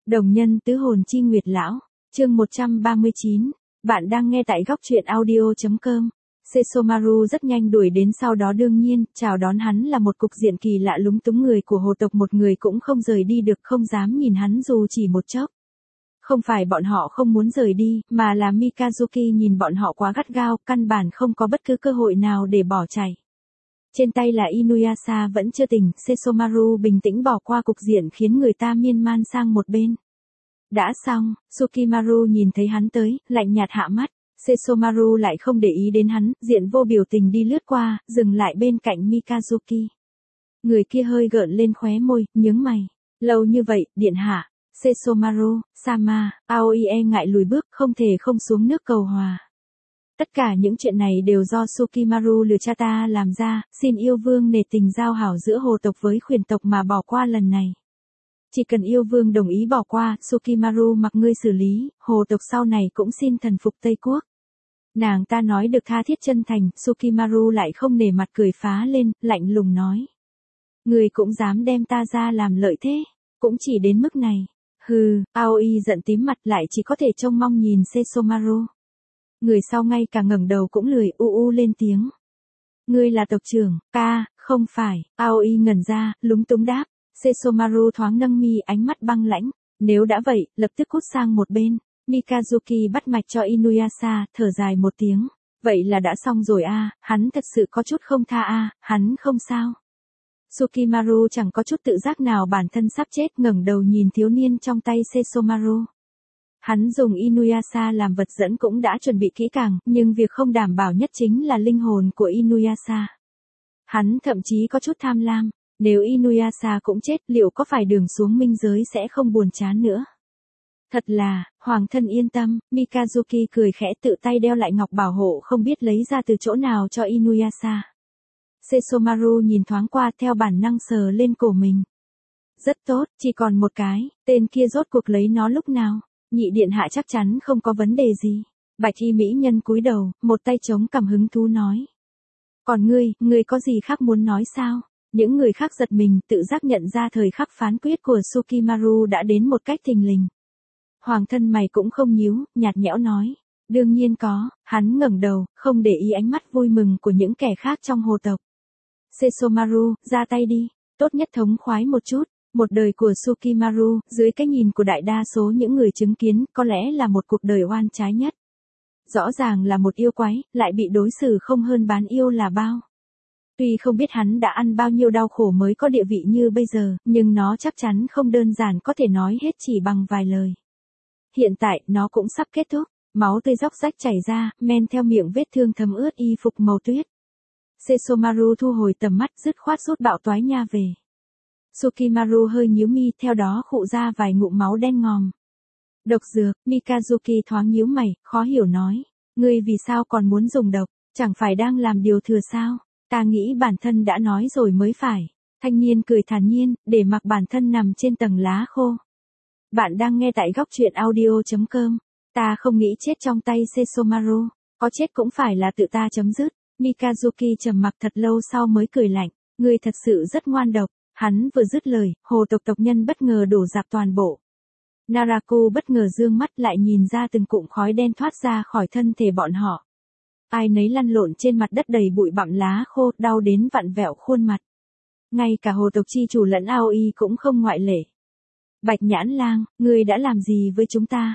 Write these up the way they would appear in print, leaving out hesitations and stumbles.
Đồng nhân tứ hồn chi nguyệt lão, chương 139, bạn đang nghe tại góc truyện audio.com. Sesomaru rất nhanh đuổi đến, sau đó đương nhiên, chào đón hắn là một cục diện kỳ lạ lúng túng, người của hồ tộc một người cũng không rời đi được, không dám nhìn hắn dù chỉ một chốc. Không phải bọn họ không muốn rời đi, mà là Mikazuki nhìn bọn họ quá gắt gao, căn bản không có bất cứ cơ hội nào để bỏ chạy. Trên tay là Inuyasha vẫn chưa tỉnh, Sesomaru bình tĩnh bỏ qua cục diện khiến người ta miên man sang một bên. Đã xong, Tsukimaru nhìn thấy hắn tới, lạnh nhạt hạ mắt. Sesomaru lại không để ý đến hắn, diện vô biểu tình đi lướt qua, dừng lại bên cạnh Mikazuki. Người kia hơi gợn lên khóe môi, nhướng mày. Lâu như vậy, điện hạ. Sesomaru, Sama, Aoi e ngại lùi bước, không thể không xuống nước cầu hòa. Tất cả những chuyện này đều do Tsukimaru lừa cha ta làm ra, xin yêu vương nể tình giao hảo giữa hồ tộc với khuyển tộc mà bỏ qua lần này. Chỉ cần yêu vương đồng ý bỏ qua, Tsukimaru mặc ngươi xử lý, hồ tộc sau này cũng xin thần phục Tây Quốc. Nàng ta nói được tha thiết chân thành, Tsukimaru lại không nể mặt cười phá lên, lạnh lùng nói. Ngươi cũng dám đem ta ra làm lợi thế, cũng chỉ đến mức này. Hừ, Aoi giận tím mặt lại chỉ có thể trông mong nhìn Sesomaru. Người sau ngay cả ngẩng đầu cũng lười, lên tiếng. Ngươi là tộc trưởng, ca, không phải, Aoi ngẩn ra, lúng túng đáp. Sesomaru thoáng nâng mi, ánh mắt băng lãnh. Nếu đã vậy, lập tức cút sang một bên. Mikazuki bắt mạch cho Inuyasha, thở dài một tiếng. Vậy là đã xong rồi a, hắn thật sự có chút không tha a, hắn không sao. Tsukimaru chẳng có chút tự giác nào bản thân sắp chết, ngẩng đầu nhìn thiếu niên trong tay Sesomaru. Hắn dùng Inuyasha làm vật dẫn cũng đã chuẩn bị kỹ càng, nhưng việc không đảm bảo nhất chính là linh hồn của Inuyasha. Hắn thậm chí có chút tham lam. Nếu Inuyasha cũng chết, liệu có phải đường xuống minh giới sẽ không buồn chán nữa? Thật là, hoàng thân yên tâm, Mikazuki cười khẽ tự tay đeo lại ngọc bảo hộ không biết lấy ra từ chỗ nào cho Inuyasha. Sesomaru nhìn thoáng qua, theo bản năng sờ lên cổ mình. Rất tốt, chỉ còn một cái, tên kia rốt cuộc lấy nó lúc nào? Nhị điện hạ chắc chắn không có vấn đề gì. Bạch y mỹ nhân cúi đầu, một tay chống cằm hứng thú nói. Còn ngươi có gì khác muốn nói sao? Những người khác giật mình, tự giác nhận ra thời khắc phán quyết của Tsukimaru đã đến một cách thình lình. Hoàng thân mày cũng không nhíu, nhạt nhẽo nói. Đương nhiên có, hắn ngẩng đầu, không để ý ánh mắt vui mừng của những kẻ khác trong hồ tộc. Sesomaru, ra tay đi, tốt nhất thống khoái một chút. Một đời của Tsukimaru, dưới cái nhìn của đại đa số những người chứng kiến, có lẽ là một cuộc đời oan trái nhất. Rõ ràng là một yêu quái, lại bị đối xử không hơn bán yêu là bao. Tuy không biết hắn đã ăn bao nhiêu đau khổ mới có địa vị như bây giờ, nhưng nó chắc chắn không đơn giản có thể nói hết chỉ bằng vài lời. Hiện tại, nó cũng sắp kết thúc, máu tươi róc rách chảy ra, men theo miệng vết thương thấm ướt y phục màu tuyết. Sesomaru thu hồi tầm mắt, dứt khoát rút bạo toái nha về. Tsukimaru hơi nhíu mi, theo đó khụ ra vài ngụm máu đen ngòm. Độc dược, Mikazuki thoáng nhíu mày, khó hiểu nói. Ngươi vì sao còn muốn dùng độc, chẳng phải đang làm điều thừa sao? Ta nghĩ bản thân đã nói rồi mới phải. Thanh niên cười thản nhiên, để mặc bản thân nằm trên tầng lá khô. Bạn đang nghe tại góc truyện audio.com. Ta không nghĩ chết trong tay Sesomaru. Có chết cũng phải là tự ta chấm dứt. Mikazuki trầm mặc thật lâu sau mới cười lạnh. Ngươi thật sự rất ngoan độc. Hắn vừa dứt lời, hồ tộc tộc nhân bất ngờ đổ rạp toàn bộ. Naraku bất ngờ dương mắt lại nhìn ra từng cụm khói đen thoát ra khỏi thân thể bọn họ. Ai nấy lăn lộn trên mặt đất đầy bụi bặm lá khô, đau đến vặn vẹo khuôn mặt. Ngay cả hồ tộc chi chủ lẫn Aoi cũng không ngoại lệ. Bạch nhãn lang, ngươi đã làm gì với chúng ta?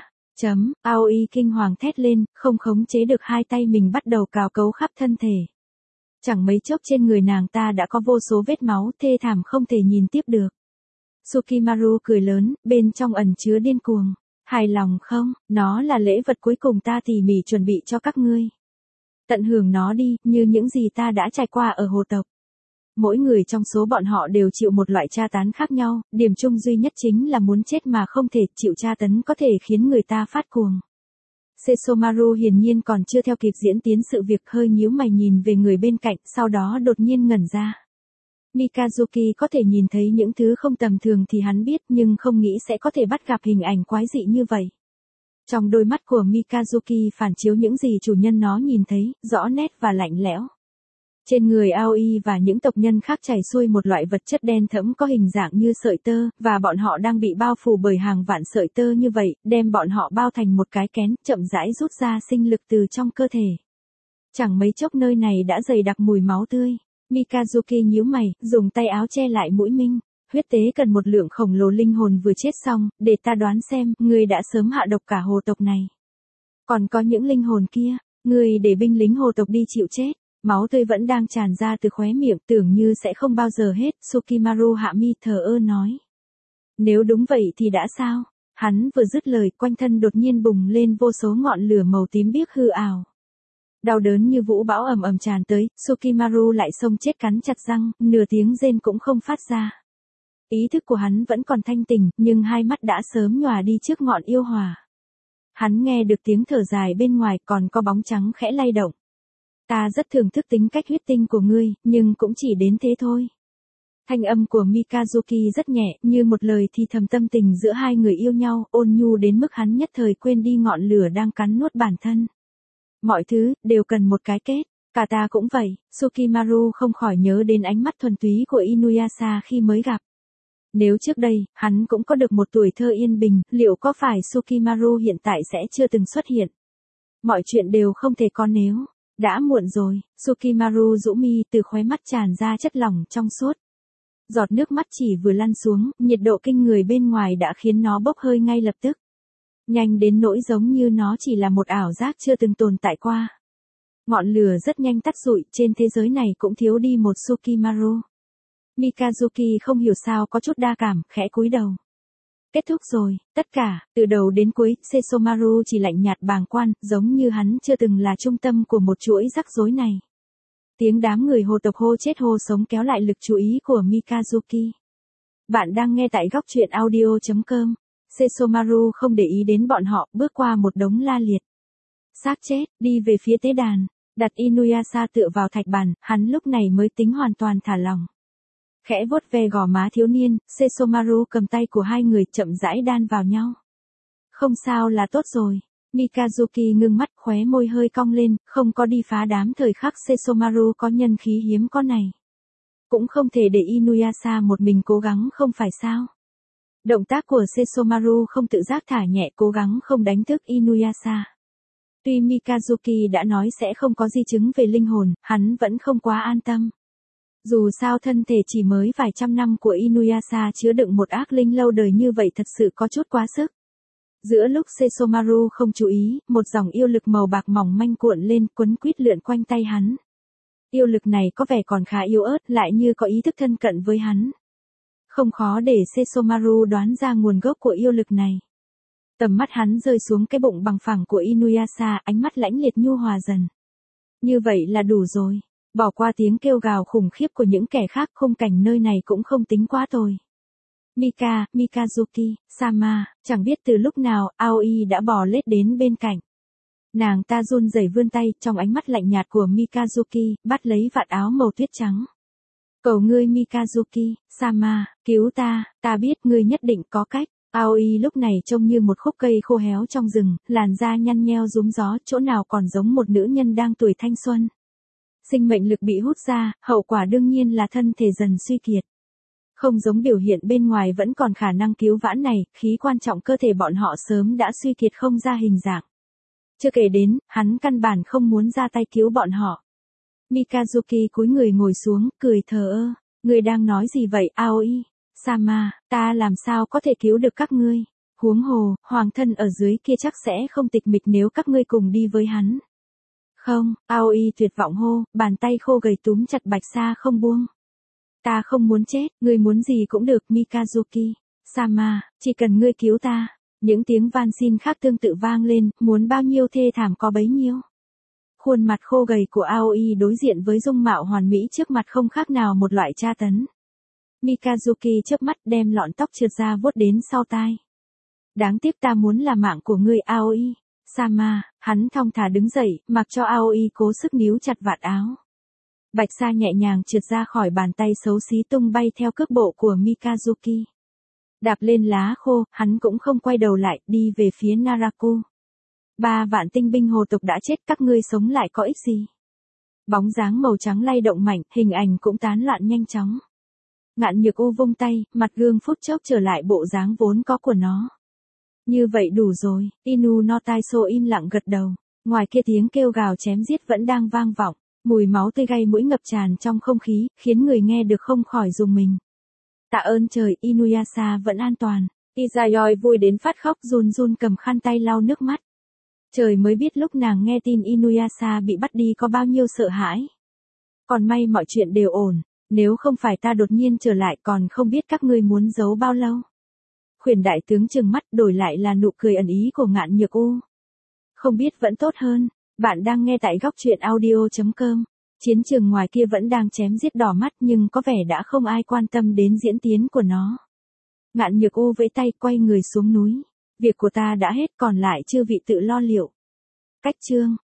Aoi kinh hoàng thét lên, không khống chế được hai tay mình bắt đầu cào cấu khắp thân thể. Chẳng mấy chốc trên người nàng ta đã có vô số vết máu thê thảm không thể nhìn tiếp được. Tsukimaru cười lớn, bên trong ẩn chứa điên cuồng. Hài lòng không? Nó là lễ vật cuối cùng ta tỉ mỉ chuẩn bị cho các ngươi. Tận hưởng nó đi, như những gì ta đã trải qua ở hồ tộc. Mỗi người trong số bọn họ đều chịu một loại tra tấn khác nhau, điểm chung duy nhất chính là muốn chết mà không thể. Chịu tra tấn có thể khiến người ta phát cuồng. Sesomaru hiển nhiên còn chưa theo kịp diễn tiến sự việc, hơi nhíu mày nhìn về người bên cạnh, sau đó đột nhiên ngẩn ra. Mikazuki có thể nhìn thấy những thứ không tầm thường thì hắn biết, nhưng không nghĩ sẽ có thể bắt gặp hình ảnh quái dị như vậy. Trong đôi mắt của Mikazuki phản chiếu những gì chủ nhân nó nhìn thấy, rõ nét và lạnh lẽo. Trên người Aoi và những tộc nhân khác chảy xuôi một loại vật chất đen thẫm có hình dạng như sợi tơ, và bọn họ đang bị bao phủ bởi hàng vạn sợi tơ như vậy, đem bọn họ bao thành một cái kén, chậm rãi rút ra sinh lực từ trong cơ thể. Chẳng mấy chốc nơi này đã dày đặc mùi máu tươi. Mikazuki nhíu mày, dùng tay áo che lại mũi mình. Huyết tế cần một lượng khổng lồ linh hồn vừa chết xong, để ta đoán xem, ngươi đã sớm hạ độc cả hồ tộc này. Còn có những linh hồn kia, ngươi để binh lính hồ tộc đi chịu chết. Máu tươi vẫn đang tràn ra từ khóe miệng, tưởng như sẽ không bao giờ hết, Sukimaru hạ mi thờ ơ nói. Nếu đúng vậy thì đã sao? Hắn vừa dứt lời, quanh thân đột nhiên bùng lên vô số ngọn lửa màu tím biếc hư ảo. Đau đớn như vũ bão ầm ầm tràn tới, Sukimaru lại xông chết cắn chặt răng, nửa tiếng rên cũng không phát ra. Ý thức của hắn vẫn còn thanh tỉnh, nhưng hai mắt đã sớm nhòa đi trước ngọn yêu hỏa. Hắn nghe được tiếng thở dài bên ngoài, còn có bóng trắng khẽ lay động. Ta rất thưởng thức tính cách huyết tinh của ngươi, nhưng cũng chỉ đến thế thôi. Thanh âm của Mikazuki rất nhẹ, như một lời thì thầm tâm tình giữa hai người yêu nhau, ôn nhu đến mức hắn nhất thời quên đi ngọn lửa đang cắn nuốt bản thân. Mọi thứ, đều cần một cái kết. Cả ta cũng vậy, Sukimaru không khỏi nhớ đến ánh mắt thuần túy của Inuyasha khi mới gặp. Nếu trước đây, hắn cũng có được một tuổi thơ yên bình, liệu có phải Sukimaru hiện tại sẽ chưa từng xuất hiện? Mọi chuyện đều không thể có nếu. Đã muộn rồi, Sukimaru rũ mi, từ khóe mắt tràn ra chất lỏng trong suốt. Giọt nước mắt chỉ vừa lăn xuống, nhiệt độ kinh người bên ngoài đã khiến nó bốc hơi ngay lập tức. Nhanh đến nỗi giống như nó chỉ là một ảo giác chưa từng tồn tại qua. Ngọn lửa rất nhanh tắt rụi, trên thế giới này cũng thiếu đi một Sukimaru. Mikazuki không hiểu sao có chút đa cảm, khẽ cúi đầu. Kết thúc rồi, tất cả, từ đầu đến cuối, Sesomaru chỉ lạnh nhạt bàng quan, giống như hắn chưa từng là trung tâm của một chuỗi rắc rối này. Tiếng đám người hồ tộc hô chết hô sống kéo lại lực chú ý của Mikazuki. Bạn đang nghe tại góc truyện audio.com. Sesomaru không để ý đến bọn họ, bước qua một đống la liệt. Xác chết, đi về phía tế đàn, đặt Inuyasha tựa vào thạch bàn, hắn lúc này mới tính hoàn toàn thả lòng. Khẽ vuốt ve gò má thiếu niên, Sesomaru cầm tay của hai người chậm rãi đan vào nhau. Không sao là tốt rồi. Mikazuki ngưng mắt, khóe môi hơi cong lên, không có đi phá đám thời khắc Sesomaru có nhân khí hiếm có này. Cũng không thể để Inuyasha một mình cố gắng không phải sao. Động tác của Sesomaru không tự giác thả nhẹ, cố gắng không đánh thức Inuyasha. Tuy Mikazuki đã nói sẽ không có di chứng về linh hồn, hắn vẫn không quá an tâm. Dù sao thân thể chỉ mới vài trăm năm của Inuyasha chứa đựng một ác linh lâu đời như vậy thật sự có chút quá sức. Giữa lúc Sesomaru không chú ý, một dòng yêu lực màu bạc mỏng manh cuộn lên, quấn quýt lượn quanh tay hắn. Yêu lực này có vẻ còn khá yếu ớt, lại như có ý thức thân cận với hắn. Không khó để Sesomaru đoán ra nguồn gốc của yêu lực này. Tầm mắt hắn rơi xuống cái bụng bằng phẳng của Inuyasha, ánh mắt lãnh liệt nhu hòa dần. Như vậy là đủ rồi. Bỏ qua tiếng kêu gào khủng khiếp của những kẻ khác, khung cảnh nơi này cũng không tính quá tồi. Mikazuki, Sama, chẳng biết từ lúc nào, Aoi đã bò lết đến bên cạnh. Nàng ta run rẩy vươn tay, trong ánh mắt lạnh nhạt của Mikazuki, bắt lấy vạt áo màu tuyết trắng. Cầu ngươi Mikazuki, Sama, cứu ta biết ngươi nhất định có cách. Aoi lúc này trông như một khúc cây khô héo trong rừng, làn da nhăn nheo rúm gió, chỗ nào còn giống một nữ nhân đang tuổi thanh xuân. Sinh mệnh lực bị hút ra, hậu quả đương nhiên là thân thể dần suy kiệt. Không giống biểu hiện bên ngoài vẫn còn khả năng cứu vãn này, khí quan trọng cơ thể bọn họ sớm đã suy kiệt không ra hình dạng. Chưa kể đến, hắn căn bản không muốn ra tay cứu bọn họ. Mikazuki cúi người ngồi xuống, cười thờ ơ. Ngươi đang nói gì vậy Aoi? Sama, ta làm sao có thể cứu được các ngươi? Huống hồ, hoàng thân ở dưới kia chắc sẽ không tịch mịch nếu các ngươi cùng đi với hắn. Không, Aoi tuyệt vọng hô, bàn tay khô gầy túm chặt bạch sa không buông. Ta không muốn chết, ngươi muốn gì cũng được Mikazuki. Sama, chỉ cần ngươi cứu ta. Những tiếng van xin khác tương tự vang lên, muốn bao nhiêu thê thảm có bấy nhiêu. Khuôn mặt khô gầy của Aoi đối diện với dung mạo hoàn mỹ trước mặt không khác nào một loại tra tấn. Mikazuki chớp mắt đem lọn tóc trượt ra vuốt đến sau tai. Đáng tiếc ta muốn là mạng của ngươi Aoi. Sama, hắn thong thả đứng dậy, mặc cho Aoi cố sức níu chặt vạt áo. Bạch sa nhẹ nhàng trượt ra khỏi bàn tay xấu xí tung bay theo cước bộ của Mikazuki. Đạp lên lá khô, hắn cũng không quay đầu lại, đi về phía Naraku. 3 vạn tinh binh hồ tộc đã chết, các ngươi sống lại có ích gì? Bóng dáng màu trắng lay động mạnh, hình ảnh cũng tán loạn nhanh chóng. Ngạn Nhược U vung tay, mặt gương phút chốc trở lại bộ dáng vốn có của nó. Như vậy đủ rồi, Inu no Taiso im lặng gật đầu. Ngoài kia tiếng kêu gào chém giết vẫn đang vang vọng, mùi máu tươi gây mũi ngập tràn trong không khí, khiến người nghe được không khỏi rùng mình. Tạ ơn trời, Inuyasha vẫn an toàn. Izayoi vui đến phát khóc run run cầm khăn tay lau nước mắt. Trời mới biết lúc nàng nghe tin Inuyasha bị bắt đi có bao nhiêu sợ hãi. Còn may mọi chuyện đều ổn, nếu không phải ta đột nhiên trở lại còn không biết các ngươi muốn giấu bao lâu. Khuyển đại tướng trừng mắt đổi lại là nụ cười ẩn ý của Ngạn Nhược U. Không biết vẫn tốt hơn, bạn đang nghe tại góc truyện audio.com. Chiến trường ngoài kia vẫn đang chém giết đỏ mắt nhưng có vẻ đã không ai quan tâm đến diễn tiến của nó. Ngạn Nhược U vẫy tay quay người xuống núi. Việc của ta đã hết còn lại chư vị tự lo liệu. Cách chương